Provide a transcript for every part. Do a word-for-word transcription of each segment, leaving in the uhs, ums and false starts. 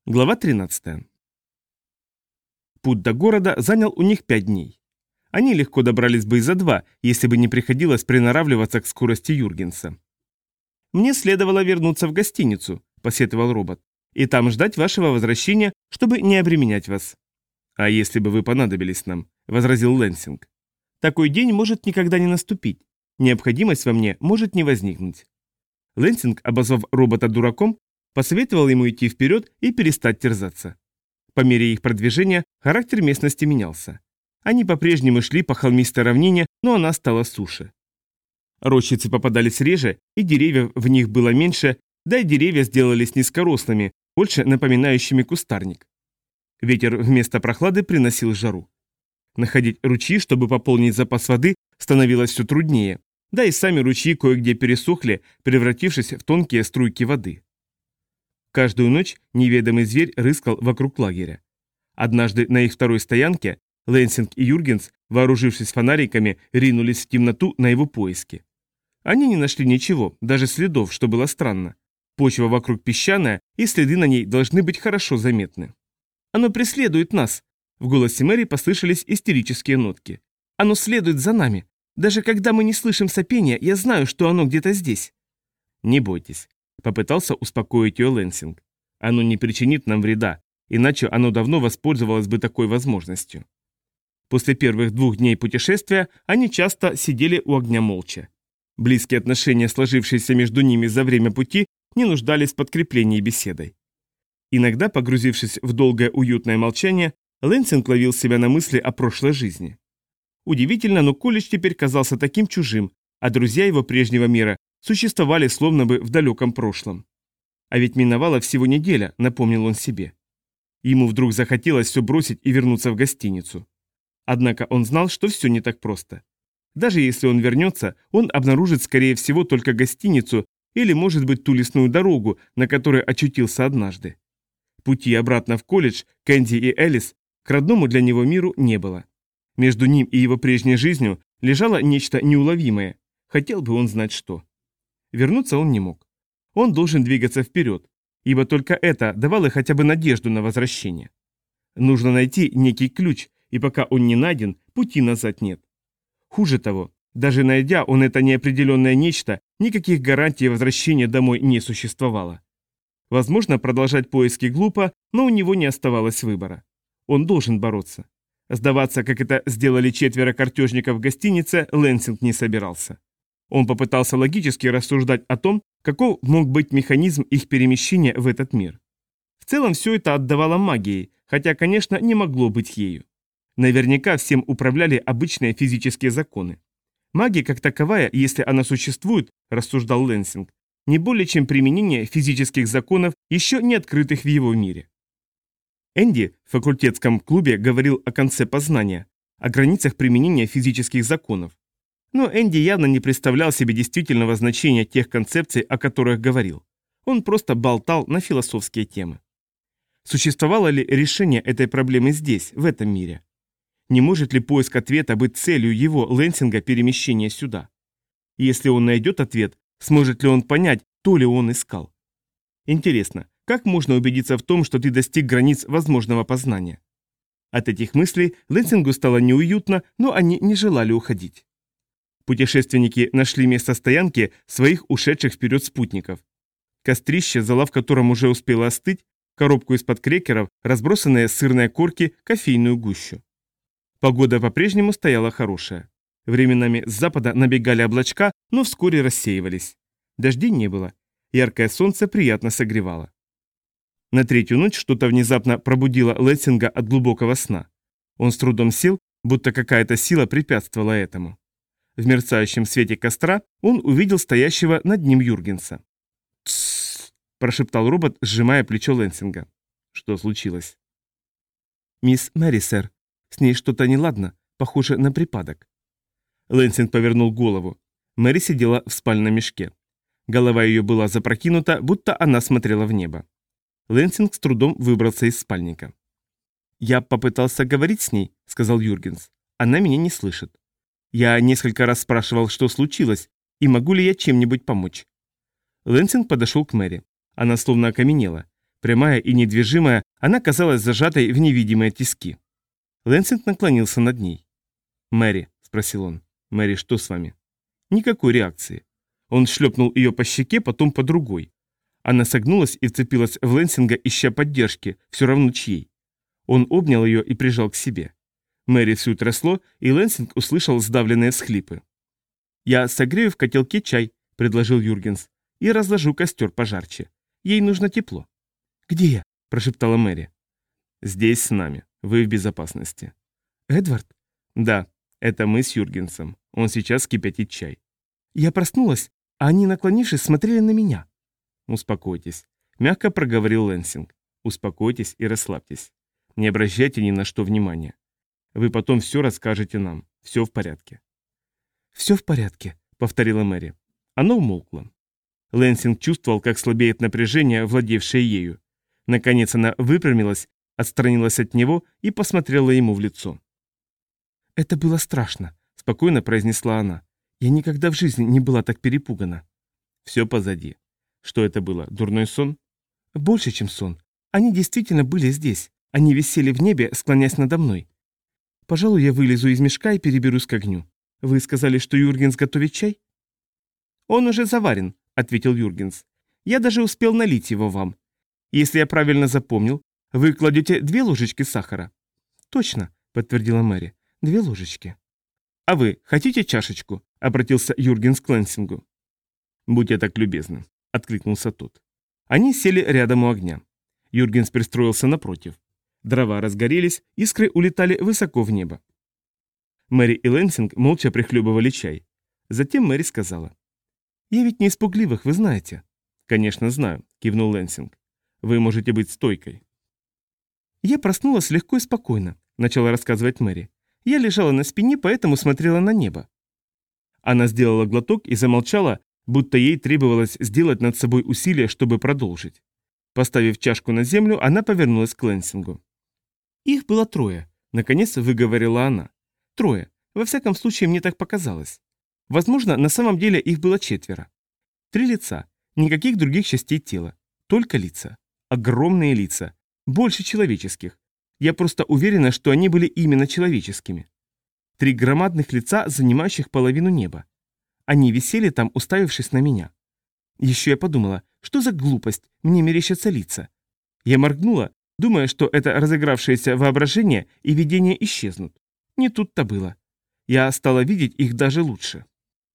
Глава тринадцатая. Путь до города занял у них пять дней. Они легко добрались бы и за два, если бы не приходилось приноравливаться к скорости Юргенса. «Мне следовало вернуться в гостиницу», – посетовал робот, – «и там ждать вашего возвращения, чтобы не обременять вас». «А если бы вы понадобились нам?» – возразил Лэнсинг. «Такой день может никогда не наступить. Необходимость во мне может не возникнуть». Лэнсинг, обозвав робота дураком, посоветовал ему идти вперед и перестать терзаться. По мере их продвижения характер местности менялся. Они по-прежнему шли по холмистой равнине, но она стала суше. Рощицы попадались реже, и деревьев в них было меньше, да и деревья сделались низкорослыми, больше напоминающими кустарник. Ветер вместо прохлады приносил жару. Находить ручьи, чтобы пополнить запас воды, становилось все труднее, да и сами ручьи кое-где пересохли, превратившись в тонкие струйки воды. Каждую ночь неведомый зверь рыскал вокруг лагеря. Однажды на их второй стоянке Лэнсинг и Юргенс, вооружившись фонариками, ринулись в темноту на его поиски. Они не нашли ничего, даже следов, что было странно. Почва вокруг песчаная, и следы на ней должны быть хорошо заметны. «Оно преследует нас!» В голосе Мэри послышались истерические нотки. «Оно следует за нами! Даже когда мы не слышим сопения, я знаю, что оно где-то здесь!» «Не бойтесь», — попытался успокоить ее Лэнсинг. «Оно не причинит нам вреда, иначе оно давно воспользовалось бы такой возможностью». После первых двух дней путешествия они часто сидели у огня молча. Близкие отношения, сложившиеся между ними за время пути, не нуждались в подкреплении беседой. Иногда, погрузившись в долгое уютное молчание, Лэнсинг ловил себя на мысли о прошлой жизни. Удивительно, но колледж теперь казался таким чужим, а друзья его прежнего мира существовали словно бы в далеком прошлом. А ведь миновала всего неделя, напомнил он себе. Ему вдруг захотелось все бросить и вернуться в гостиницу. Однако он знал, что все не так просто. Даже если он вернется, он обнаружит, скорее всего, только гостиницу или, может быть, ту лесную дорогу, на которой очутился однажды. Пути обратно в колледж Кэнди и Элис к родному для него миру не было. Между ним и его прежней жизнью лежало нечто неуловимое. Хотел бы он знать что. Вернуться он не мог. Он должен двигаться вперед, ибо только это давало хотя бы надежду на возвращение. Нужно найти некий ключ, и пока он не найден, пути назад нет. Хуже того, даже найдя он это неопределенное нечто, никаких гарантий возвращения домой не существовало. Возможно, продолжать поиски глупо, но у него не оставалось выбора. Он должен бороться. Сдаваться, как это сделали четверо картежников в гостинице, Лэнсинг не собирался. Он попытался логически рассуждать о том, каков мог быть механизм их перемещения в этот мир. В целом все это отдавало магией, хотя, конечно, не могло быть ею. Наверняка всем управляли обычные физические законы. Магия как таковая, если она существует, рассуждал Лэнсинг, не более чем применение физических законов, еще не открытых в его мире. Энди в факультетском клубе говорил о конце познания, о границах применения физических законов. Но Энди явно не представлял себе действительного значения тех концепций, о которых говорил. Он просто болтал на философские темы. Существовало ли решение этой проблемы здесь, в этом мире? Не может ли поиск ответа быть целью его, Лэнсинга, перемещения сюда? Если он найдет ответ, сможет ли он понять, то ли он искал? Интересно, как можно убедиться в том, что ты достиг границ возможного познания? От этих мыслей Лэнсингу стало неуютно, но они не желали уходить. Путешественники нашли место стоянки своих ушедших вперед спутников. Кострище, зола в котором уже успела остыть, коробку из-под крекеров, разбросанные сырные корки, кофейную гущу. Погода по-прежнему стояла хорошая. Временами с запада набегали облачка, но вскоре рассеивались. Дождей не было. Яркое солнце приятно согревало. На третью ночь что-то внезапно пробудило Лэнсинга от глубокого сна. Он с трудом сел, будто какая-то сила препятствовала этому. В мерцающем свете костра он увидел стоящего над ним Юргенса. «Тссс!» – прошептал робот, сжимая плечо Лэнсинга. Что случилось? «Мисс Мэри, сэр. С ней что-то неладно, похоже на припадок». Лэнсинг повернул голову. Мэри сидела в спальном мешке. Голова ее была запрокинута, будто она смотрела в небо. Лэнсинг с трудом выбрался из спальника. «Я попытался говорить с ней», — сказал Юргенс. «Она меня не слышит. Я несколько раз спрашивал, что случилось, и могу ли я чем-нибудь помочь». Лэнсинг подошел к Мэри. Она словно окаменела. Прямая и недвижимая, она казалась зажатой в невидимые тиски. Лэнсинг наклонился над ней. «Мэри», — спросил он, — «Мэри, что с вами?» Никакой реакции. Он шлепнул ее по щеке, потом по другой. Она согнулась и вцепилась в Лэнсинга, ища поддержки, все равно чьей. Он обнял ее и прижал к себе. Мэри всю трясло, и Лэнсинг услышал сдавленные всхлипы. «Я согрею в котелке чай», — предложил Юргенс, — «и разложу костер пожарче. Ей нужно тепло». «Где я?» – прошептала Мэри. «Здесь с нами. Вы в безопасности». «Эдвард?» «Да, это мы с Юргенсом. Он сейчас кипятит чай». Я проснулась, а они, наклонившись, смотрели на меня. «Успокойтесь», – мягко проговорил Лэнсинг. «Успокойтесь и расслабьтесь. Не обращайте ни на что внимания. Вы потом все расскажете нам. Все в порядке». «Все в порядке», – повторила Мэри. Оно умолкло. Лэнсинг чувствовал, как слабеет напряжение, владевшее ею. Наконец она выпрямилась, отстранилась от него и посмотрела ему в лицо. «Это было страшно», — спокойно произнесла она. «Я никогда в жизни не была так перепугана». «Все позади. Что это было, дурной сон?» «Больше, чем сон. Они действительно были здесь. Они висели в небе, склонясь надо мной. Пожалуй, я вылезу из мешка и переберусь к огню. Вы сказали, что Юргенс готовит чай?» «Он уже заварен», — ответил Юргенс. «Я даже успел налить его вам. Если я правильно запомнил, вы кладете две ложечки сахара». «Точно», — подтвердила Мэри, — «две ложечки». «А вы хотите чашечку?» — обратился Юргенс к Лэнсингу. «Будьте так любезны», — откликнулся тот. Они сели рядом у огня. Юргенс пристроился напротив. Дрова разгорелись, искры улетали высоко в небо. Мэри и Лэнсинг молча прихлебывали чай. Затем Мэри сказала: «Я ведь не из пугливых, вы знаете». «Конечно, знаю», — кивнул Лэнсинг. «Вы можете быть стойкой». «Я проснулась легко и спокойно», — начала рассказывать Мэри. «Я лежала на спине, поэтому смотрела на небо». Она сделала глоток и замолчала, будто ей требовалось сделать над собой усилие, чтобы продолжить. Поставив чашку на землю, она повернулась к Лэнсингу. «Их было трое», — наконец выговорила она. «Трое. Во всяком случае, мне так показалось. Возможно, на самом деле их было четверо. Три лица, никаких других частей тела, только лица. Огромные лица, больше человеческих. Я просто уверена, что они были именно человеческими. Три громадных лица, занимающих половину неба. Они висели там, уставившись на меня. Еще я подумала, что за глупость, мне мерещатся лица. Я моргнула, думая, что это разыгравшееся воображение и видения исчезнут. Не тут-то было. Я стала видеть их даже лучше».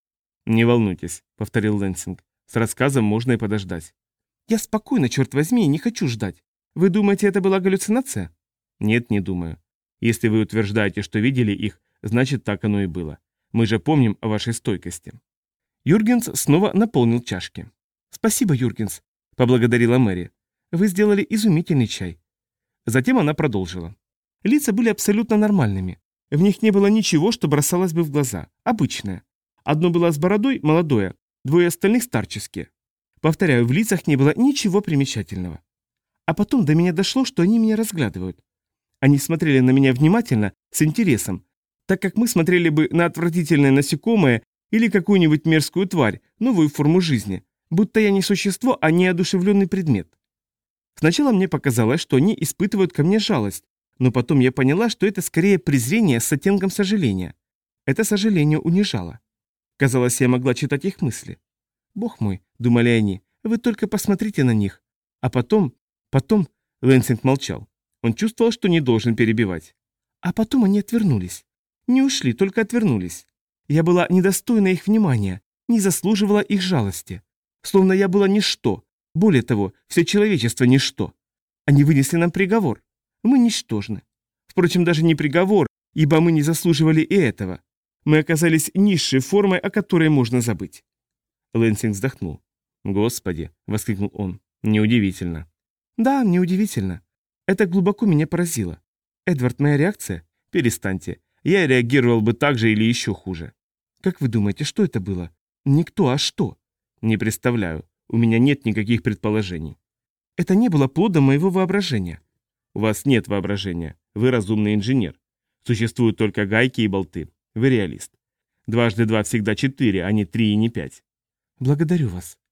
«Не волнуйтесь», — повторил Лэнсинг. «С рассказом можно и подождать». «Я спокойно, черт возьми, не хочу ждать. Вы думаете, это была галлюцинация?» «Нет, не думаю. Если вы утверждаете, что видели их, значит, так оно и было. Мы же помним о вашей стойкости». Юргенс снова наполнил чашки. «Спасибо, Юргенс», — поблагодарила Мэри. «Вы сделали изумительный чай». Затем она продолжила. «Лица были абсолютно нормальными. В них не было ничего, что бросалось бы в глаза. Обычное. Одно было с бородой, молодое, двое остальных старческие. Повторяю, в лицах не было ничего примечательного. А потом до меня дошло, что они меня разглядывают. Они смотрели на меня внимательно, с интересом, так как мы смотрели бы на отвратительное насекомое или какую-нибудь мерзкую тварь, новую форму жизни, будто я не существо, а неодушевленный предмет. Сначала мне показалось, что они испытывают ко мне жалость, но потом я поняла, что это скорее презрение с оттенком сожаления. Это сожаление унижало. Казалось, я могла читать их мысли. «Бог мой», — думали они, — «вы только посмотрите на них». А потом, потом... Лэнсинг молчал. Он чувствовал, что не должен перебивать. А потом они отвернулись. Не ушли, только отвернулись. Я была недостойна их внимания, не заслуживала их жалости. Словно я была ничто. Более того, все человечество ничто. Они вынесли нам приговор. Мы ничтожны. Впрочем, даже не приговор, ибо мы не заслуживали и этого. Мы оказались низшей формой, о которой можно забыть. Лэнсинг вздохнул. «Господи!» — воскликнул он. «Неудивительно». «Да, неудивительно. Это глубоко меня поразило. Эдвард, моя реакция? Перестаньте. Я реагировал бы так же или еще хуже». «Как вы думаете, что это было? Никто, а что?» «Не представляю. У меня нет никаких предположений». «Это не было плодом моего воображения». «У вас нет воображения. Вы разумный инженер. Существуют только гайки и болты. Вы реалист. Дважды два всегда четыре, а не три и не пять». «Благодарю вас».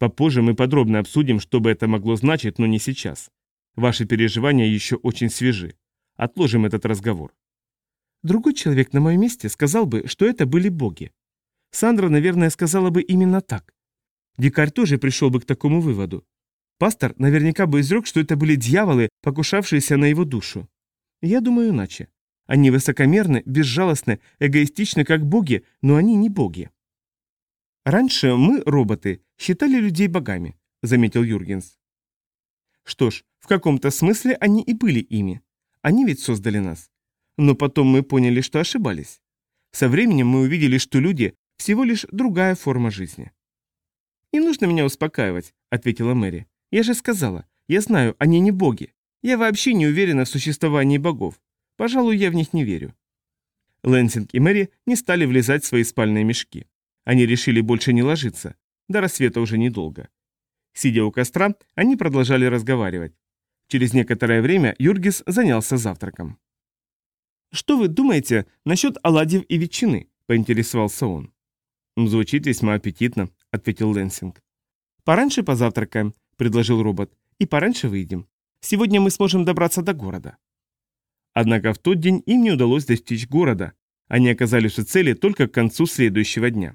Попозже мы подробно обсудим, что бы это могло значить, но не сейчас. Ваши переживания еще очень свежи. Отложим этот разговор. Другой человек на моем месте сказал бы, что это были боги. Сандра, наверное, сказала бы именно так. Дикарь тоже пришел бы к такому выводу. Пастор наверняка бы изрек, что это были дьяволы, покушавшиеся на его душу. Я думаю иначе. Они высокомерны, безжалостны, эгоистичны, как боги, но они не боги. Раньше мы, роботы, считали людей богами, заметил Юргенс. Что ж, в каком-то смысле они и были ими. Они ведь создали нас. Но потом мы поняли, что ошибались. Со временем мы увидели, что люди – всего лишь другая форма жизни. «Не нужно меня успокаивать», – ответила Мэри. «Я же сказала, я знаю, они не боги. Я вообще не уверена в существовании богов. Пожалуй, я в них не верю». Лэнсинг и Мэри не стали влезать в свои спальные мешки. Они решили больше не ложиться. До рассвета уже недолго. Сидя у костра, они продолжали разговаривать. Через некоторое время Юргис занялся завтраком. «Что вы думаете насчет оладьев и ветчины?» – поинтересовался он. «Звучит весьма аппетитно», – ответил Лэнсинг. «Пораньше позавтракаем», – предложил робот, – «и пораньше выйдем. Сегодня мы сможем добраться до города». Однако в тот день им не удалось достичь города. Они оказались у цели только к концу следующего дня.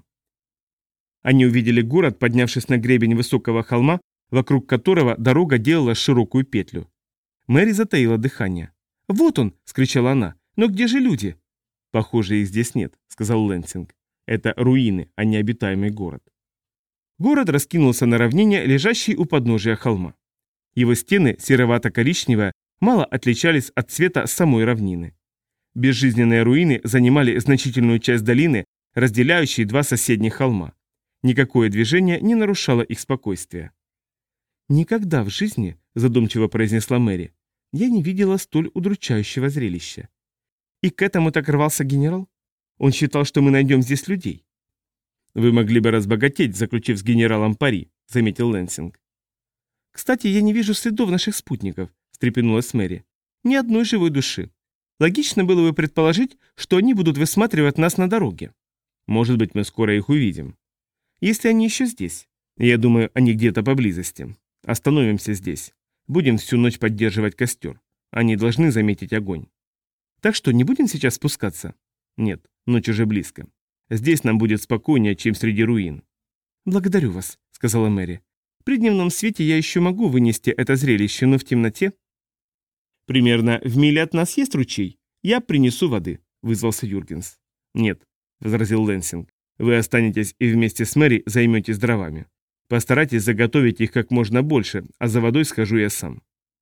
Они увидели город, поднявшись на гребень высокого холма, вокруг которого дорога делала широкую петлю. Мэри затаила дыхание. «Вот он!» – скричала она. «Но где же люди?» «Похоже, их здесь нет», – сказал Лэнсинг. «Это руины, а не обитаемый город». Город раскинулся на равнине, лежащей у подножия холма. Его стены, серовато-коричневые, мало отличались от цвета самой равнины. Безжизненные руины занимали значительную часть долины, разделяющей два соседних холма. Никакое движение не нарушало их спокойствия. «Никогда в жизни, — задумчиво произнесла Мэри, — я не видела столь удручающего зрелища. И к этому так рвался генерал? Он считал, что мы найдем здесь людей». «Вы могли бы разбогатеть, заключив с генералом пари», — заметил Лэнсинг. «Кстати, я не вижу следов наших спутников», — встрепенулась Мэри. «Ни одной живой души. Логично было бы предположить, что они будут высматривать нас на дороге. Может быть, мы скоро их увидим. Если они еще здесь. Я думаю, они где-то поблизости. Остановимся здесь. Будем всю ночь поддерживать костер. Они должны заметить огонь. Так что, не будем сейчас спускаться? Нет, ночь уже близко. Здесь нам будет спокойнее, чем среди руин». «Благодарю вас», — сказала Мэри. «При дневном свете я еще могу вынести это зрелище, но в темноте...» «Примерно в миле от нас есть ручей? Я принесу воды», — вызвался Юргенс. «Нет», — возразил Лэнсинг. «Вы останетесь и вместе с Мэри займетесь дровами. Постарайтесь заготовить их как можно больше, а за водой схожу я сам».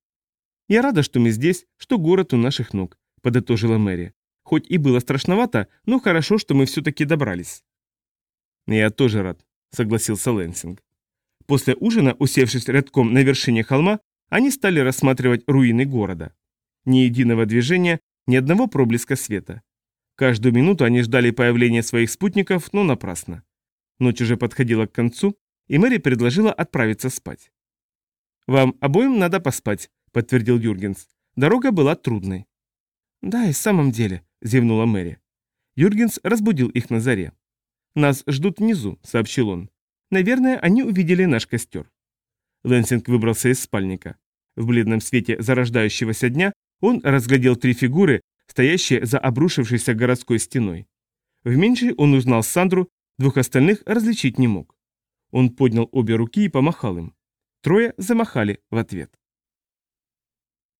«Я рада, что мы здесь, что город у наших ног», — подытожила Мэри. «Хоть и было страшновато, но хорошо, что мы все-таки добрались». «Я тоже рад», — согласился Лэнсинг. После ужина, усевшись рядком на вершине холма, они стали рассматривать руины города. Ни единого движения, ни одного проблеска света. Каждую минуту они ждали появления своих спутников, но напрасно. Ночь уже подходила к концу, и Мэри предложила отправиться спать. «Вам обоим надо поспать», — подтвердил Юргенс. «Дорога была трудной». «Да, и в самом деле», — зевнула Мэри. Юргенс разбудил их на заре. «Нас ждут внизу», — сообщил он. «Наверное, они увидели наш костер». Лэнсинг выбрался из спальника. В бледном свете зарождающегося дня он разглядел три фигуры, стоящие за обрушившейся городской стеной. В меньшей он узнал Сандру, двух остальных различить не мог. Он поднял обе руки и помахал им. Трое замахали в ответ.